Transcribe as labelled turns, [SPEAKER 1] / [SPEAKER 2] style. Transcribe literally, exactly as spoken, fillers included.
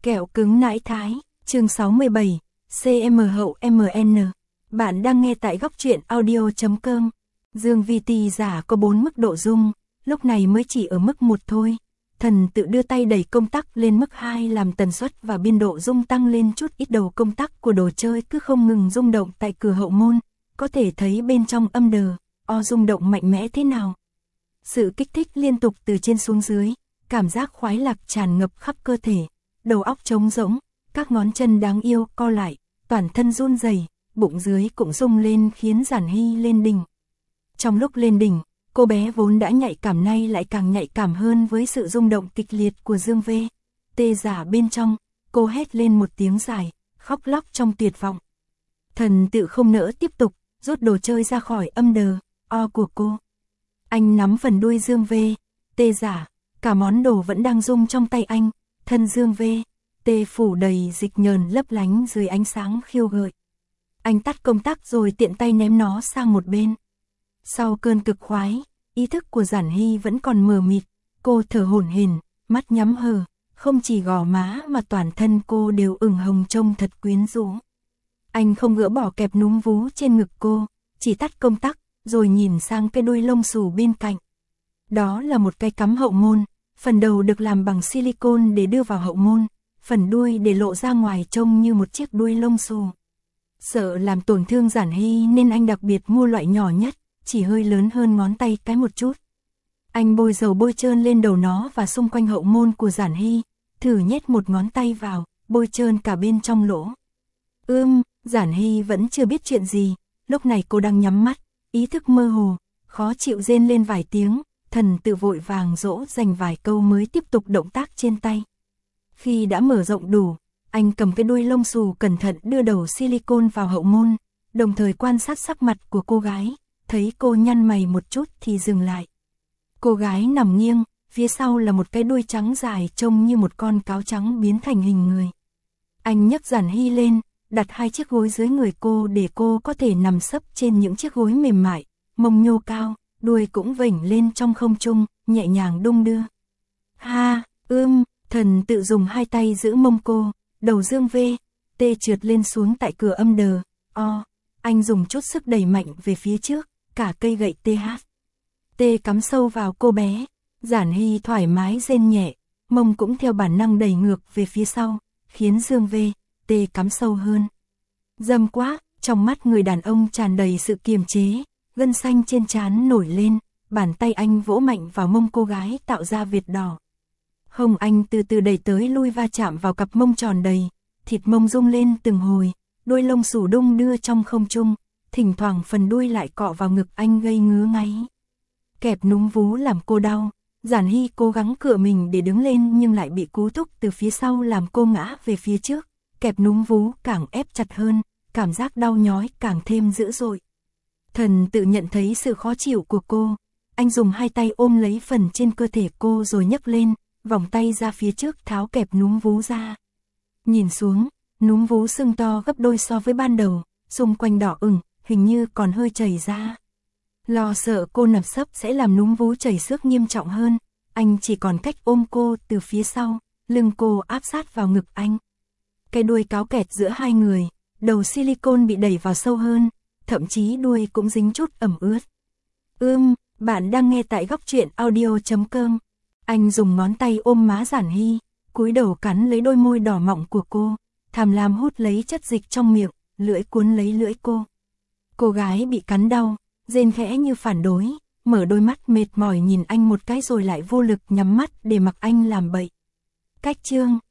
[SPEAKER 1] Kẹo cứng nãi thái, chương sáu mươi bảy, xê em hậu em en. Bạn đang nghe tại góc truyện audio chấm com. Dương Vi Ti giả có bốn mức độ zoom, lúc này mới chỉ ở mức một thôi. Thần tự đưa tay đẩy công tắc lên mức hai làm tần suất và biên độ zoom tăng lên chút ít, đầu công tắc của đồ chơi cứ không ngừng rung động tại cửa hậu môn, có thể thấy bên trong âm đờ, o rung động mạnh mẽ thế nào. Sự kích thích liên tục từ trên xuống dưới, cảm giác khoái lạc tràn ngập khắp cơ thể, đầu óc trống rỗng, các ngón chân đáng yêu co lại, toàn thân run rẩy, bụng dưới cũng rung lên khiến Giản Hy lên đỉnh. Trong lúc lên đỉnh, cô bé vốn đã nhạy cảm nay lại càng nhạy cảm hơn với sự rung động kịch liệt của Dương V. Tê giả bên trong, cô hét lên một tiếng dài, khóc lóc trong tuyệt vọng. Thần tự không nỡ tiếp tục, rút đồ chơi ra khỏi âm đờ, o của cô. Anh nắm phần đuôi Dương V. Tê giả, cả món đồ vẫn đang rung trong tay anh, thân Dương V. Tê phủ đầy dịch nhờn lấp lánh dưới ánh sáng khiêu gợi. Anh tắt công tắc rồi tiện tay ném nó sang một bên. Sau cơn cực khoái, ý thức của Giản Hy vẫn còn mờ mịt, cô thở hổn hển, mắt nhắm hờ, không chỉ gò má mà toàn thân cô đều ửng hồng trông thật quyến rũ. Anh không gỡ bỏ kẹp núm vú trên ngực cô, chỉ tắt công tắc, rồi nhìn sang cái đuôi lông xù bên cạnh. Đó là một cái cắm hậu môn, phần đầu được làm bằng silicon để đưa vào hậu môn, phần đuôi để lộ ra ngoài trông như một chiếc đuôi lông xù. Sợ làm tổn thương Giản Hy nên anh đặc biệt mua loại nhỏ nhất, chỉ hơi lớn hơn ngón tay cái một chút. Anh bôi dầu bôi trơn lên đầu nó và xung quanh hậu môn của Giản Hy, thử nhét một ngón tay vào, bôi trơn cả bên trong lỗ. Ưm, Giản Hy vẫn chưa biết chuyện gì, lúc này cô đang nhắm mắt, ý thức mơ hồ, khó chịu rên lên vài tiếng, thần tự vội vàng dỗ dành vài câu mới tiếp tục động tác trên tay. Khi đã mở rộng đủ, anh cầm cái đuôi lông xù cẩn thận đưa đầu silicon vào hậu môn, đồng thời quan sát sắc mặt của cô gái, thấy cô nhăn mày một chút thì dừng lại. Cô gái nằm nghiêng, phía sau là một cái đuôi trắng dài trông như một con cáo trắng biến thành hình người. Anh nhấc Giản Hy lên, đặt hai chiếc gối dưới người cô để cô có thể nằm sấp trên những chiếc gối mềm mại, mông nhô cao, đuôi cũng vểnh lên trong không trung, nhẹ nhàng đung đưa. Ha, ưm, thần tự dùng hai tay giữ mông cô, đầu Dương V. Tê trượt lên xuống tại cửa âm đờ, o, anh dùng chút sức đẩy mạnh về phía trước, cả cây gậy tê hát. Tê cắm sâu vào cô bé, Giản Hy thoải mái rên nhẹ, mông cũng theo bản năng đẩy ngược về phía sau, khiến Dương V. Tê cắm sâu hơn. Dâm quá, trong mắt người đàn ông tràn đầy sự kiềm chế, gân xanh trên trán nổi lên, bàn tay anh vỗ mạnh vào mông cô gái tạo ra vệt đỏ. Hông anh từ từ đẩy tới lui va chạm vào cặp mông tròn đầy, thịt mông rung lên từng hồi, đuôi lông xù đung đưa trong không trung, thỉnh thoảng phần đuôi lại cọ vào ngực anh gây ngứa ngáy. Kẹp núm vú làm cô đau, Giản Hy cố gắng cựa mình để đứng lên nhưng lại bị cú thúc từ phía sau làm cô ngã về phía trước, kẹp núm vú càng ép chặt hơn, cảm giác đau nhói càng thêm dữ dội. Thần tự nhận thấy sự khó chịu của cô, anh dùng hai tay ôm lấy phần trên cơ thể cô rồi nhấc lên, vòng tay ra phía trước tháo kẹp núm vú ra. Nhìn xuống, núm vú sưng to gấp đôi so với ban đầu, xung quanh đỏ ửng, hình như còn hơi chảy ra. Lo sợ cô nằm sấp sẽ làm núm vú chảy xước nghiêm trọng hơn, anh chỉ còn cách ôm cô từ phía sau, lưng cô áp sát vào ngực anh. Cái đuôi cáo kẹt giữa hai người, đầu silicon bị đẩy vào sâu hơn, thậm chí đuôi cũng dính chút ẩm ướt. Ưm, bạn đang nghe tại góc truyện audio chấm com. Anh dùng ngón tay ôm má Giản Hy, cúi đầu cắn lấy đôi môi đỏ mọng của cô, tham lam hút lấy chất dịch trong miệng, lưỡi cuốn lấy lưỡi cô. Cô gái bị cắn đau, rên khẽ như phản đối, mở đôi mắt mệt mỏi nhìn anh một cái rồi lại vô lực nhắm mắt để mặc anh làm bậy. Cách chương